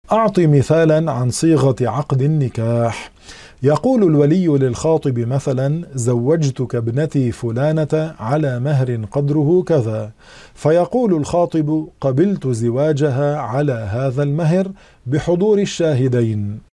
أعطي مثالا عن صيغة عقد النكاح. يقول الولي للخاطب مثلا: زوجتك ابنتي فلانة على مهر قدره كذا، فيقول الخاطب: قبلت زواجها على هذا المهر بحضور الشاهدين.